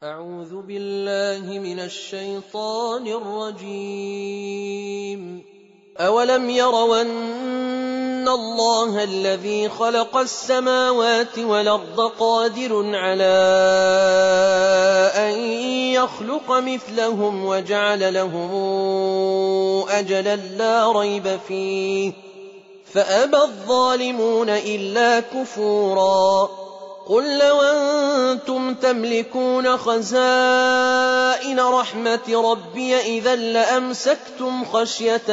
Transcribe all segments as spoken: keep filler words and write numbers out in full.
أعوذ بالله من الشيطان الرجيم. أولم يروا أن الله الذي خلق السماوات والأرض قادر على أن يخلق مثلهم وجعل لهم أجلا لا ريب فيه فأبى الظالمون إلا كفورا. قل لو أنتم تملكون خزائن رحمة ربي إذا لأمسكتم خشية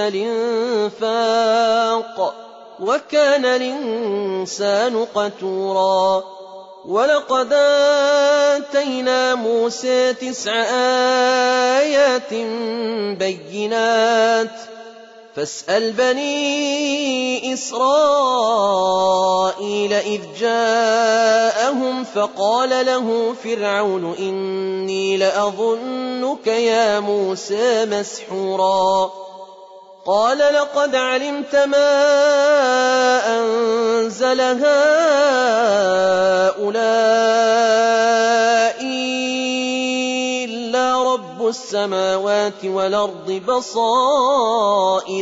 الإنفاق وكان الإنسان قتورا. ولقد آتينا موسى تسع آيات بينات فاسأل بني إسرائيل إذ جاءهم فقال له فرعون إني لأظنك يا موسى مسحورا. قال لقد علمت ما أنزل هؤلاء إلا رب السماوات والأرض بصائر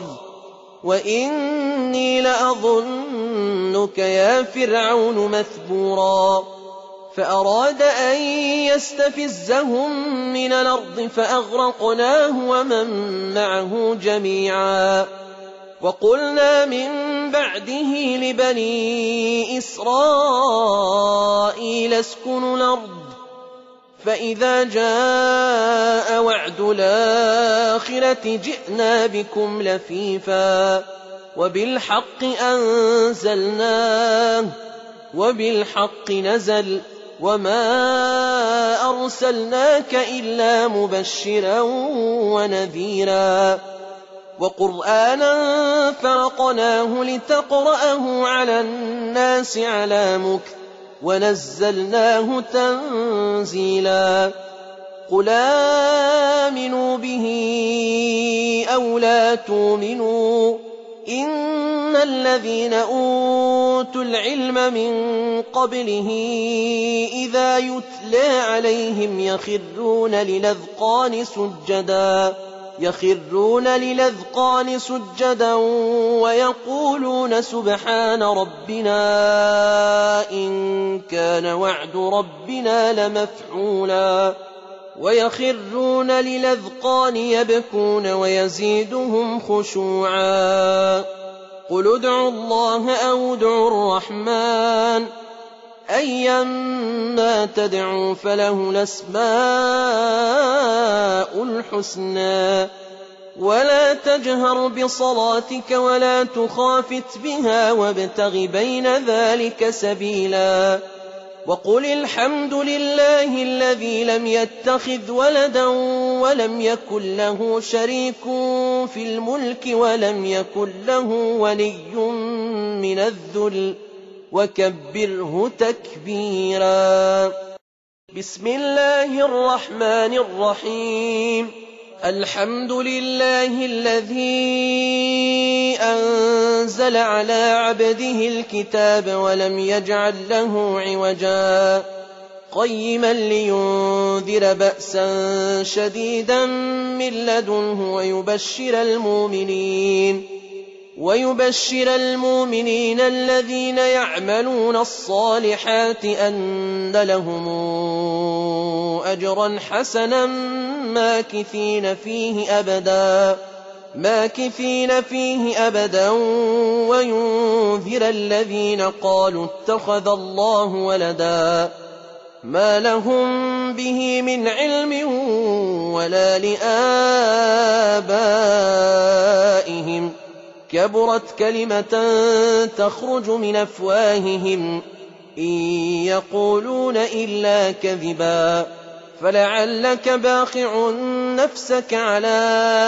وإني لأظنك يا فرعون مثبورا. فأراد أن يستفزهم من الأرض فأغرقناه ومن معه جميعا. وقلنا من بعده لبني إسرائيل اسكنوا الأرض فإذا جاء وعد الآخرة جئنا بكم لفيفا وبالحق أنزلناه وبالحق نزل وما أرسلناك إلا مبشرا ونذيرا. وقرآنا فرقناه لتقرأه على الناس على مكث ونزلناه تنزيلا. قل آمنوا به أو لا تؤمنوا إن الذين أوتوا العلم من قبله إذا يتلى عليهم يخرون للأذقان سجدا يخرون للأذقان سجدا ويقولون سبحان ربنا إن كان وعد ربنا لمفعولا ويخرون للأذقان يبكون ويزيدهم خشوعا. قل ادعوا الله أو ادعوا الرحمن أيما تدعوا فله الأسماء الحسنى ولا تجهر بصلاتك ولا تخافت بها وابتغ بين ذلك سبيلا. وقل الحمد لله الذي لم يتخذ ولدا ولم يكن له شريك في الملك ولم يكن له ولي من الذل وكبره تكبيرا. بسم الله الرحمن الرحيم. الحمد لله الذي أنزل على عبده الكتاب ولم يجعل له عوجا قيما لينذر بأسا شديدا من لدنه ويبشر المؤمنين ويبشر المؤمنين الذين يعملون الصالحات أن لهم أجرا حسنا ماكثين فيه أبدا ماكثين فيه أبدا وينذر الذين قالوا اتخذ الله ولدا ما لهم به من علم ولا لآبائهم كبرت كلمة تخرج من أفواههم إن يقولون إلا كذبا. فلعلك باخع نفسك على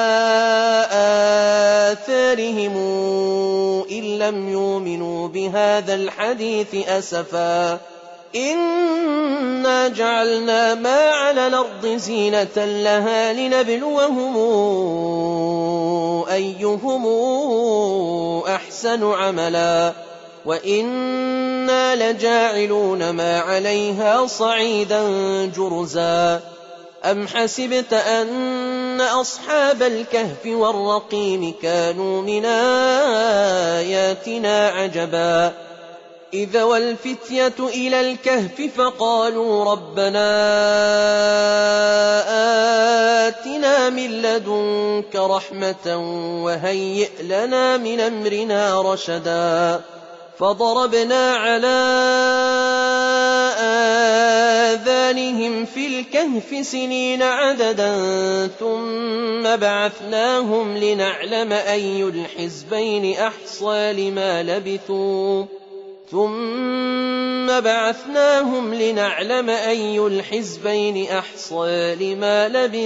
آثارهم إن لم يؤمنوا بهذا الحديث أسفا. إنا جعلنا ما على الأرض زينة لها لنبلوهم أيهم أحسن عملا وَإِنَّا لَجَاعِلُونَ مَا عَلَيْهَا صَعِيدًا جُرُزًا أَمْ حَسِبْتَ أَنَّ أَصْحَابَ الْكَهْفِ وَالرَّقِيمِ كَانُوا مِنْ آيَاتِنَا عَجَبًا إِذْ أَوَى الْفِتْيَةُ إِلَى الْكَهْفِ فَقَالُوا رَبَّنَا آتِنَا مِن لَّدُنكَ رَحْمَةً وَهَيِّئْ لَنَا مِنْ أَمْرِنَا رَشَدًا فَضَرَبْنَا عَلَىٰ آذَانِهِمْ فِي الْكَهْفِ سِنِينَ عَدَدًا ثُمَّ بَعَثْنَاهُمْ لِنَعْلَمَ أَيُّ الْحِزْبَيْنِ أَحْصَىٰ لِمَا لَبِثُوا ثُمَّ بَعَثْنَاهُمْ لِنَعْلَمَ أَيُّ الْحِزْبَيْنِ أَحْصَىٰ لِمَا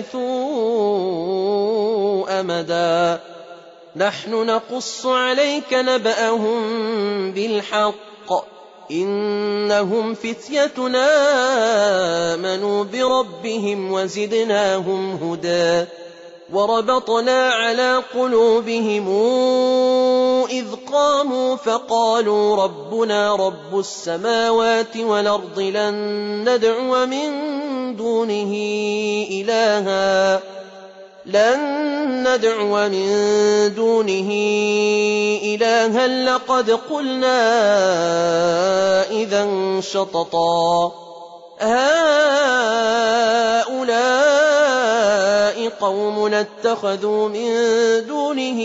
لَبِثُوا أَمَدًا نَحْنُ نَقُصُّ عَلَيْكَ نَبَأَهُم بِالْحَقِّ إِنَّهُمْ فِتْيَةٌ آمَنُوا بِرَبِّهِمْ وَزِدْنَاهُمْ هُدًى وَرَبَطْنَا عَلَىٰ قُلُوبِهِمْ إِذْ قَامُوا فَقَالُوا رَبُّنَا رَبُّ السَّمَاوَاتِ وَالْأَرْضِ لَن نَّدْعُوَ مِن دُونِهِ إِلَٰهًا لَن نَّدْعُوَ مِن دُونِهِ إِلَٰهًا لَّقَدْ قُلْنَا إِذًا شَطَطًا هَٰؤُلَاءِ قَوْمُنَا اتَّخَذُوا مِن دُونِهِ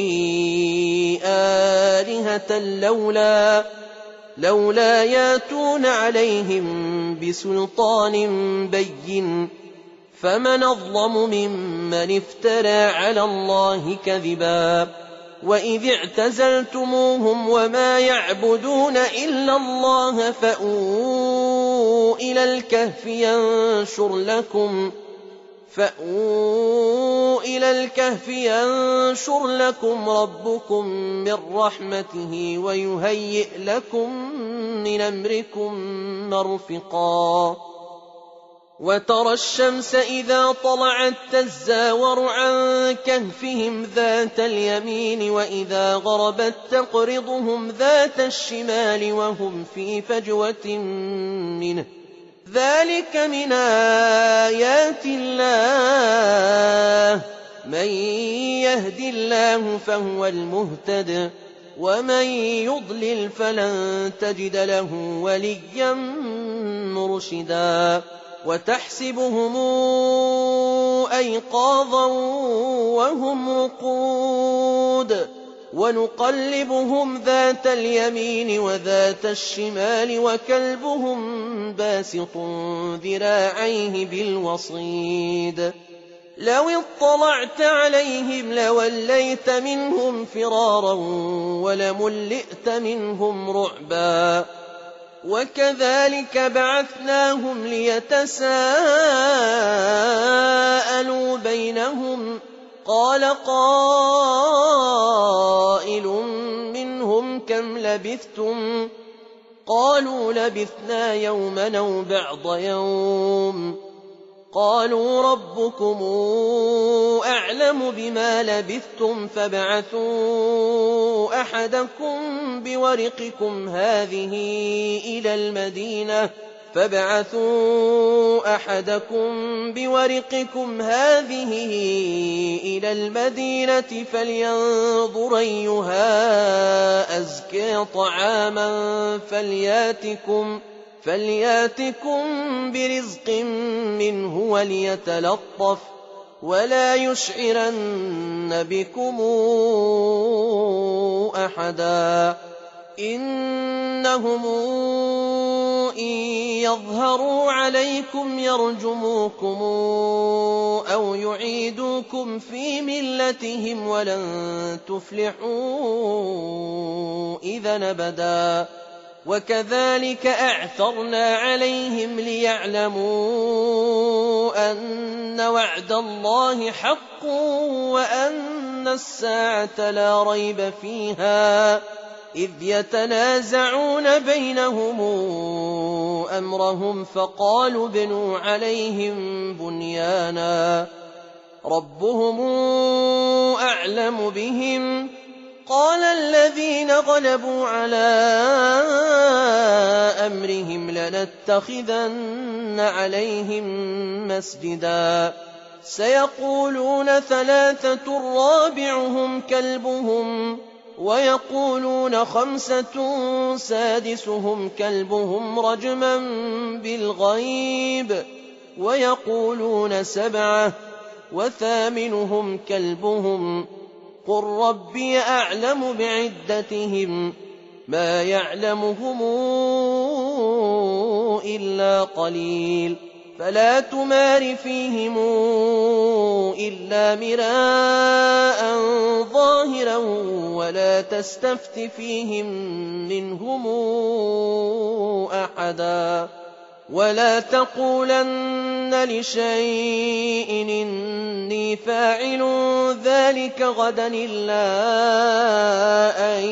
آلِهَةً لَّوْلَا لولا يَأْتُونَ عَلَيْهِم بِسُلْطَانٍ بَيِّنٍ فَمَنْ أَظْلَمُ مِمَّنِ افْتَرَىٰ عَلَى اللَّهِ كَذِبًا وَإِذِ اعْتَزَلْتُمُوهُمْ وَمَا يَعْبُدُونَ إِلَّا اللَّهَ فَأْوُوا إِلَى الْكَهْفِ يَنشُرْ لَكُمْ فَأْوُوا إِلَى الْكَهْفِ يَنشُرْ لَكُمْ رَبُّكُم مِّن رَّحْمَتِهِ وَيُهَيِّئْ لَكُم مِّنْ أَمْرِكُم مَّرْفَقًا وَتَرَى الشَّمْسَ إِذَا طَلَعَت تَّزَاوَرُ عَن كَهْفِهِمْ ذَاتَ الْيَمِينِ وَإِذَا غَرَبَت تَّقْرِضُهُمْ ذَاتَ الشِّمَالِ وَهُمْ فِي فَجْوَةٍ مِّنْهُ ذَلِكَ مِنْ آيَاتِ اللَّهِ مَن يَهْدِ اللَّهُ فَهُوَ الْمُهْتَدِ وَمَن يُضْلِلْ فَلَن تَجِدَ لَهُ وَلِيًّا مُّرْشِدًا وَتَحْسَبُهُمْ أَيْقَاظًا وَهُمْ رُقُودٌ وَنُقَلِّبُهُمْ ذَاتَ الْيَمِينِ وَذَاتَ الشِّمَالِ وَكَلْبُهُم بَاسِطٌ ذِرَاعَيْهِ بِالْوَصِيدِ لَوِ اطَّلَعْتَ عَلَيْهِمْ لَوَلَّيْتَ مِنْهُمْ فِرَارًا وَلَمُلِئْتَ مِنْهُمْ رُعْبًا وَكَذَٰلِكَ بَعَثْنَاهُمْ لِيَتَسَاءَلُوا بَيْنَهُمْ قَالَ قَائِلٌ مِّنْهُمْ كَمْ لَبِثْتُمْ قَالُوا لَبِثْنَا يَوْمًا أَوْ بَعْضَ يَوْمٍ قَالُوا رَبُّكُمْ أَعْلَمُ بِمَا لَبِثْتُمْ فَابْعَثُوا أَحَدَكُم بِوَرِقِكُمْ هَٰذِهِ إِلَى الْمَدِينَةِ فَابْعَثُوا أَحَدَكُم بِوَرِقِكُمْ هَٰذِهِ إِلَى الْمَدِينَةِ فَلْيَنظُرْ أَيُّهَا أَزْكَىٰ طَعَامًا فَلْيَأْتِكُم فَلْيَأْتِكُم بِرِزْقٍ مِّنْهُ وَلْيَتَلَطَّفْ وَلَا يُشْعِرَنَّ بِكُمْ أَحَدًا إِنَّهُمْ إِن يَظْهَرُوا عَلَيْكُمْ يَرْجُمُوكُمْ أَوْ يُعِيدُوكُمْ فِي مِلَّتِهِمْ وَلَن تُفْلِحُوا إِذًا أَبَدًا وَكَذَٰلِكَ أَعْثَرْنَا عَلَيْهِمْ لِيَعْلَمُوا أَنَّ وَعْدَ اللَّهِ حَقٌّ وَأَنَّ السَّاعَةَ لَا رَيْبَ فِيهَا إِذْ يَتَنَازَعُونَ بَيْنَهُمْ أَمْرَهُمْ فَقَالُوا ابْنُوا عَلَيْهِم بُنْيَانًا رَبُّهُمْ أَعْلَمُ بِهِمْ قال الذين غلبوا على أمرهم لنتخذن عليهم مسجدا سيقولون ثلاثة رابعهم كلبهم ويقولون خمسة سادسهم كلبهم رجما بالغيب ويقولون سبعة وثامنهم كلبهم قل ربي أعلم بعدتهم ما يعلمهم إلا قليل فلا تمار فيهم إلا مراء ظاهرا ولا تستفت فيهم منهم أحدا ولا تقولن لشيء إني فاعل ذلك غدا إلا أن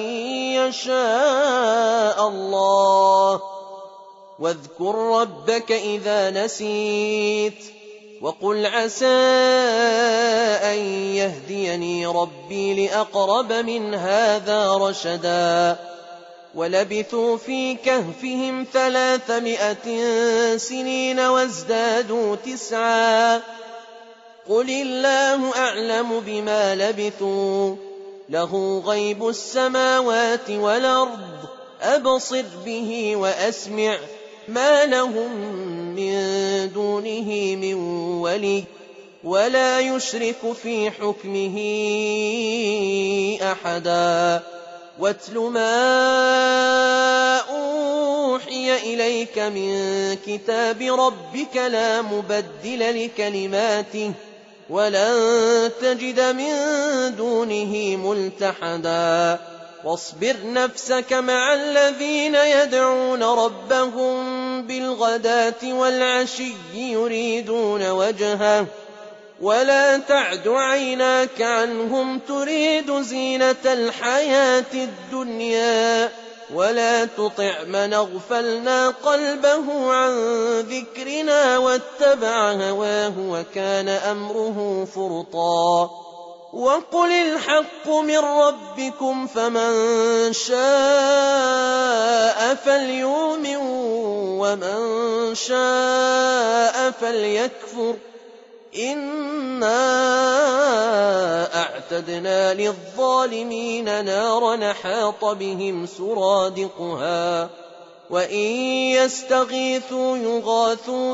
يشاء الله واذكر ربك إذا نسيت وقل عسى أن يهديني ربي لأقرب من هذا رشدا ولبثوا في كهفهم ثلاثمائة سنين وازدادوا تسعا قل الله أعلم بما لبثوا له غيب السماوات والأرض أبصر به وأسمع ما لهم من دونه من ولي ولا يشرك في حكمه أحدا واتل ما أوحي إليك من كتاب ربك لا مبدل لكلماته ولن تجد من دونه ملتحدا واصبر نفسك مع الذين يدعون ربهم بالغداة والعشي يريدون وجهه ولا تعد عيناك عنهم تريد زينة الحياة الدنيا ولا تطع من اغفلنا قلبه عن ذكرنا واتبع هواه وكان أمره فرطا وقل الحق من ربكم فمن شاء فليؤمن ومن شاء فليكفر إنا أعتدنا للظالمين نارا حاط بهم سرادقها وإن يستغيثوا يغاثوا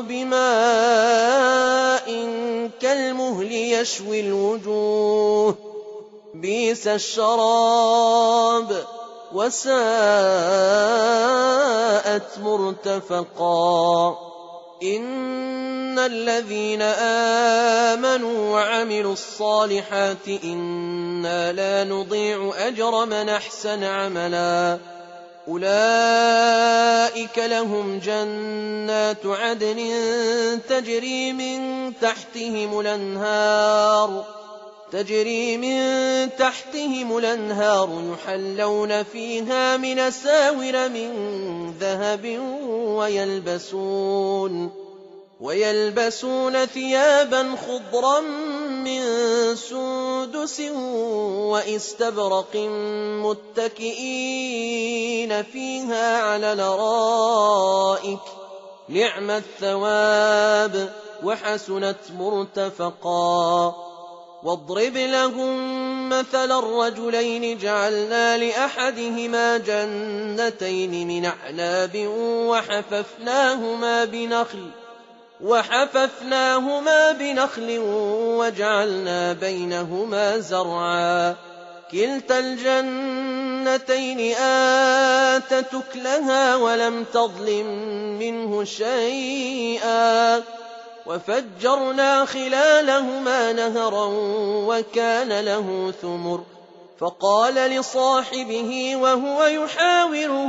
بماء كالمهل يشوي الوجوه بئس الشراب وساءت مرتفقا إن الذين آمنوا وعملوا الصالحات إنا لا نضيع أجر من أحسن عملا أولئك لهم جنات عدن تجري من تحتهم الأنهار تجري من تحتهم الأنهار يحلون فيها من أساور من ذهب ويلبسون ويلبسون ثيابا خضرا من سندس وإستبرق متكئين فيها على الأرائك نعم الثواب وحسنت مرتفقا واضرب لهم مثل الرجلين جعلنا لأحدهما جنتين من أعناب وحففناهما بنخل وحففناهما بنخل وجعلنا بينهما زرعا كلتا الجنتين آتت أكلها ولم تظلم منه شيئا وفجرنا خلالهما نهرا وكان له ثمر فقال لصاحبه وهو يحاوره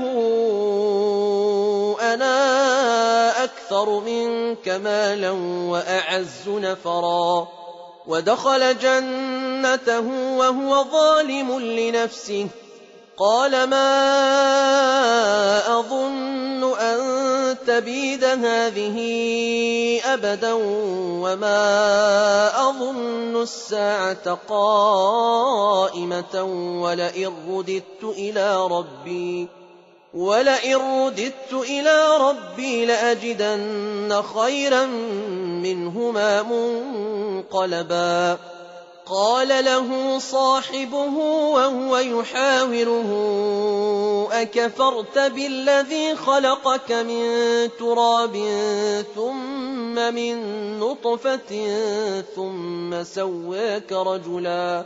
أنا أكثر منك مالا وأعز نفرا ودخل جنته وهو ظالم لنفسه قال ما أظن أن تبيد هذه أبدا وما أظن الساعة قائمة ولئن رددت إلى ربي ولئن رددت إلى ربي لأجدن خيرا منهما منقلبا. قال له صاحبه وهو يحاوره أكفرت بالذي خلقك من تراب ثم من نطفة ثم سواك رجلا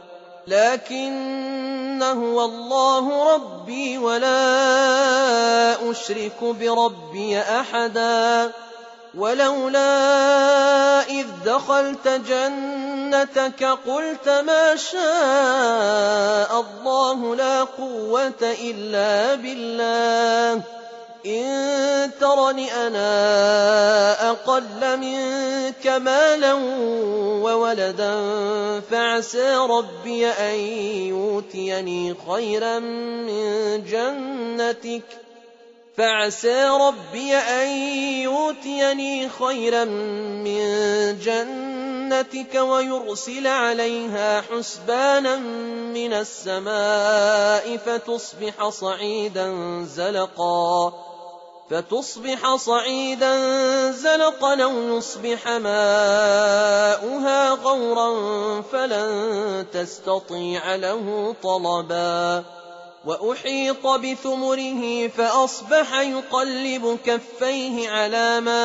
لكن هو الله ربي ولا أشرك بربي أحدا. ولولا إذ دخلت جنتك قلت ما شاء الله لا قوة إلا بالله إن ترني أنا أقل منك مالا وولدا فعسى ربي أن يؤتيني خيرا من جنتك فعسى ربي أن يؤتيني خيرا من جنتك ويرسل عليها حسبانا من السماء فتصبح صعيدا زلقا فتصبح صعيدا زلقا أو يصبح ماؤها غورا فلن تستطيع له طلبا. وأحيط بثمره فأصبح يقلب كفيه على ما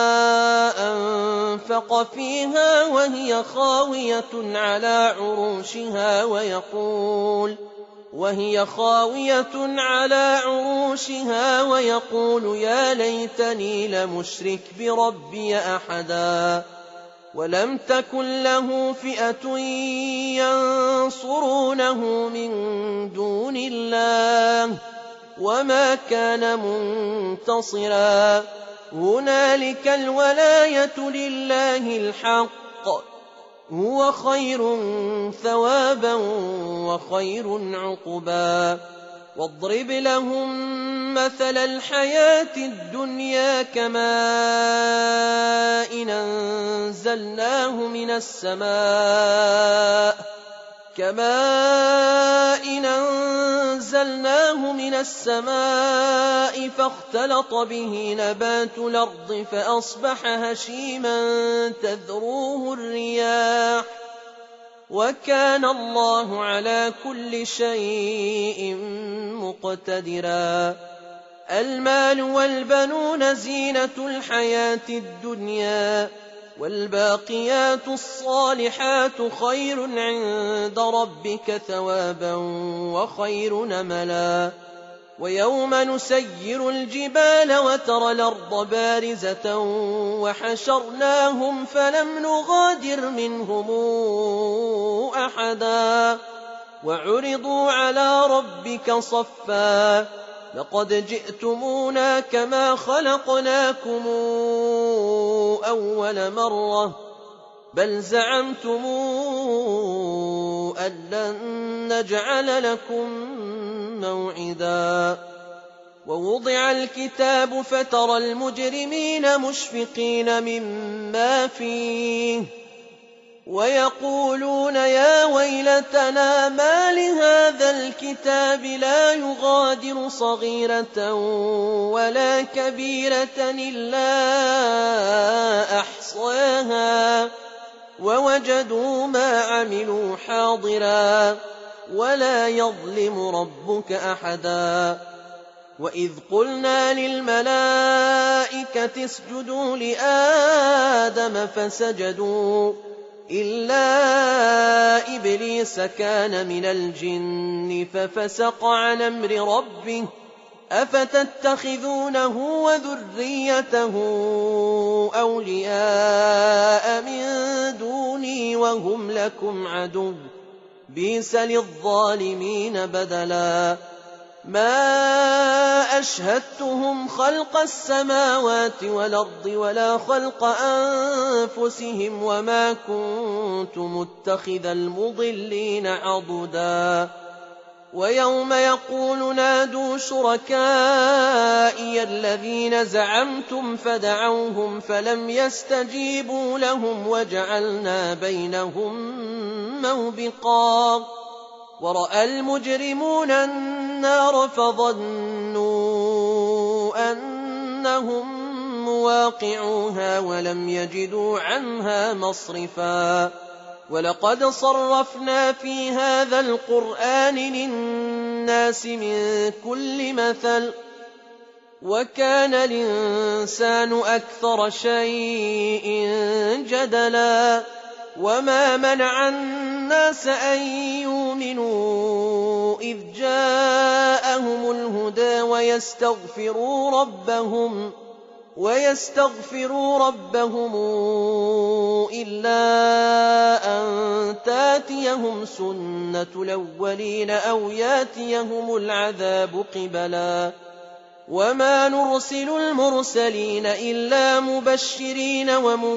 أنفق فيها وهي خاوية على عروشها ويقول وهي خاوية على عروشها ويقول يا ليتني لمشرك بربي أحدا. ولم تكن له فئة ينصرونه من دون الله وما كان منتصرا. هنالك الولاية لله الحق هو خير ثوابا وخير عقبا. واضرب لهم مثل الحياة الدنيا كماء أنزلناه من السماء كماء أنزلناه من السماء فاختلط به نبات الأرض فأصبح هشيما تذروه الرياح وكان الله على كل شيء مقتدرا. المال والبنون زينة الحياة الدنيا والباقيات الصالحات خير عند ربك ثوابا وخير نملا. ويوم نسير الجبال وترى الأرض بارزة وحشرناهم فلم نغادر منهم أحدا وعرضوا على ربك صفا لقد جئتمونا كما خلقناكم أول مرة بل زعمتم أن لن نجعل لكم موعدا. ووضع الكتاب فترى المجرمين مشفقين مما فيه ويقولون يا ويلتنا ما لهذا الكتاب لا يغادر صغيرة ولا كبيرة إلا أحصاها ووجدوا ما عملوا حاضرا ولا يظلم ربك أحدا. وإذ قلنا للملائكة اسجدوا لآدم فسجدوا إلا إبليس كان من الجن ففسق عن أمر ربه أفتتخذونه وذريته أولياء من دوني وهم لكم عدو بئس للظالمين بدلا. ما أشهدتهم خلق السماوات والأرض ولا خلق أنفسهم وما كنت متخذ المضلين عضدا ويوم يقول نادوا شركائي الذين زعمتم فدعوهم فلم يستجيبوا لهم وجعلنا بينهم موبقا ورأى المجرمون النار فظنوا أنهم مواقعوها ولم يجدوا عنها مصرفا ولقد صرفنا في هذا القرآن للناس من كل مثل وكان الإنسان أكثر شيء جدلا وما منع الناس أن يؤمنوا إذ جاءهم الهدى ويستغفروا ربهم ويستغفروا ربهم إلا أن تاتيهم سنة الأولين أو ياتيهم العذاب قبلا وما نرسل المرسلين إلا مبشرين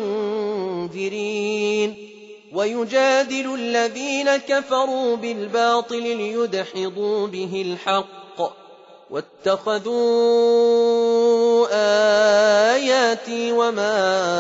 ومنذرين ويجادل الذين كفروا بالباطل ليدحضوا به الحق واتخذوا آياتي وما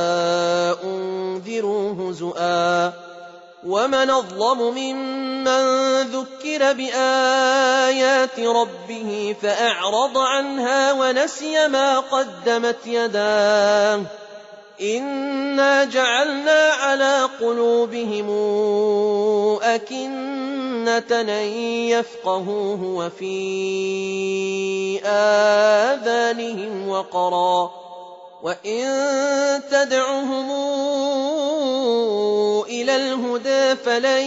أنذروا هزؤا ومن أظلم ممن ذكر بآيات ربه فأعرض عنها ونسي ما قدمت يداه إنا جعلنا على قلوبهم أكنة أن يفقهوه وفي آذانهم وقرا وإن تدعهم إلى الهدى فلن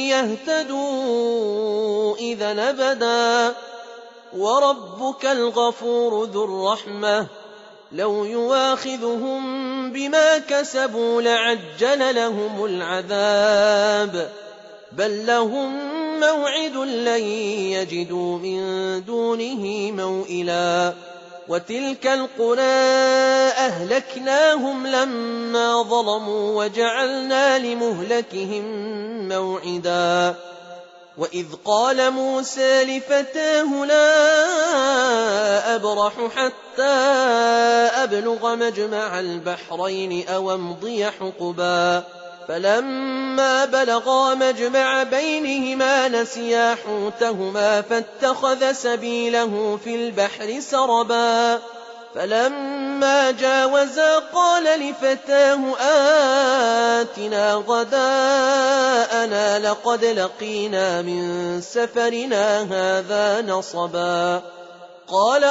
يهتدوا إذا أبدا وربك الغفور ذو الرحمة لو يواخذهم بما كسبوا لعجل لهم العذاب بل لهم موعد لن يجدوا من دونه موئلا وتلك القرى أهلكناهم لما ظلموا وجعلنا لمهلكهم موعدا وإذ قال موسى لفتاه لا أبرح حتى أبلغ مجمع البحرين أو أمضي حقبا فلما بلغا مجمع بينهما نسيا حوتهما فاتخذ سبيله في البحر سربا فلما جاوزا قال لفتاه آتنا غداءنا لقد لقينا من سفرنا هذا نصبا قال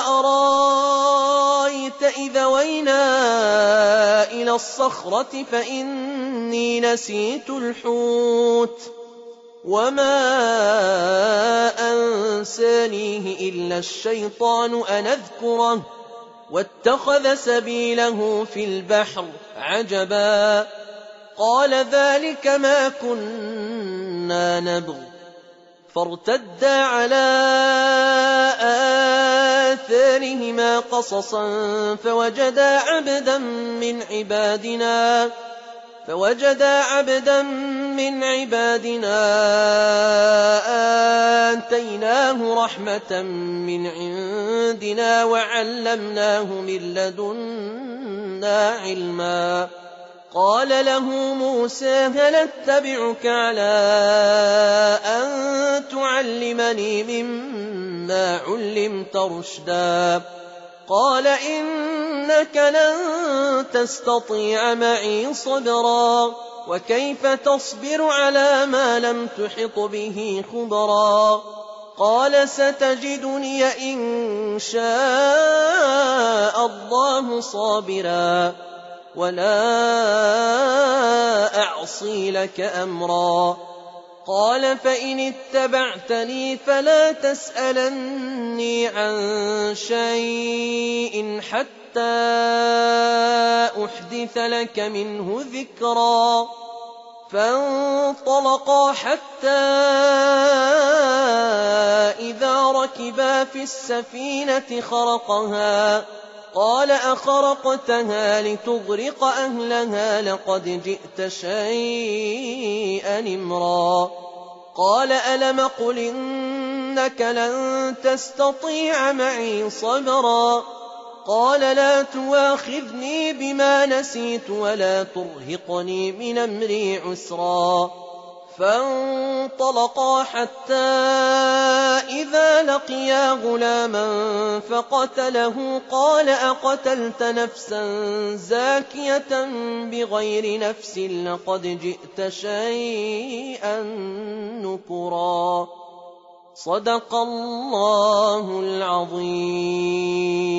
أرايت إذا وينا إلى الصخرة فإني نسيت الحوت وما أنسانيه إلا الشيطان أن أذكره واتخذ سبيله في البحر عجبا قال ذلك ما كنا نبغ فارتدا على آثارهما قصصا فوجدا عبدا من عبادنا فوجدا عبدا من عبادنا آتيناه رحمة من عندنا وعلمناه من لدنا علما قال له موسى هل اتبعك على أن تعلمني مما علمت رشدا قال إنك لن تستطيع معي صبرا وكيف تصبر على ما لم تحط به خبرا قال ستجدني إن شاء الله صابرا ولا أعصي لك أمرا قال فإن اتبعتني فلا تسألني عن شيء حتى أحدث لك منه ذكرا فانطلقا حتى إذا ركبا في السفينة خرقها قال أخرقتها لتغرق أهلها لقد جئت شيئا إمرا قال ألم قل إنك لن تستطيع معي صبرا قال لا تواخذني بما نسيت ولا ترهقني من أمري عسرا فانطلقا حتى إذا لقيا غلاما فقتله قال أقتلت نفسا زاكية بغير نفس لقد جئت شيئا نكرا صدق الله العظيم.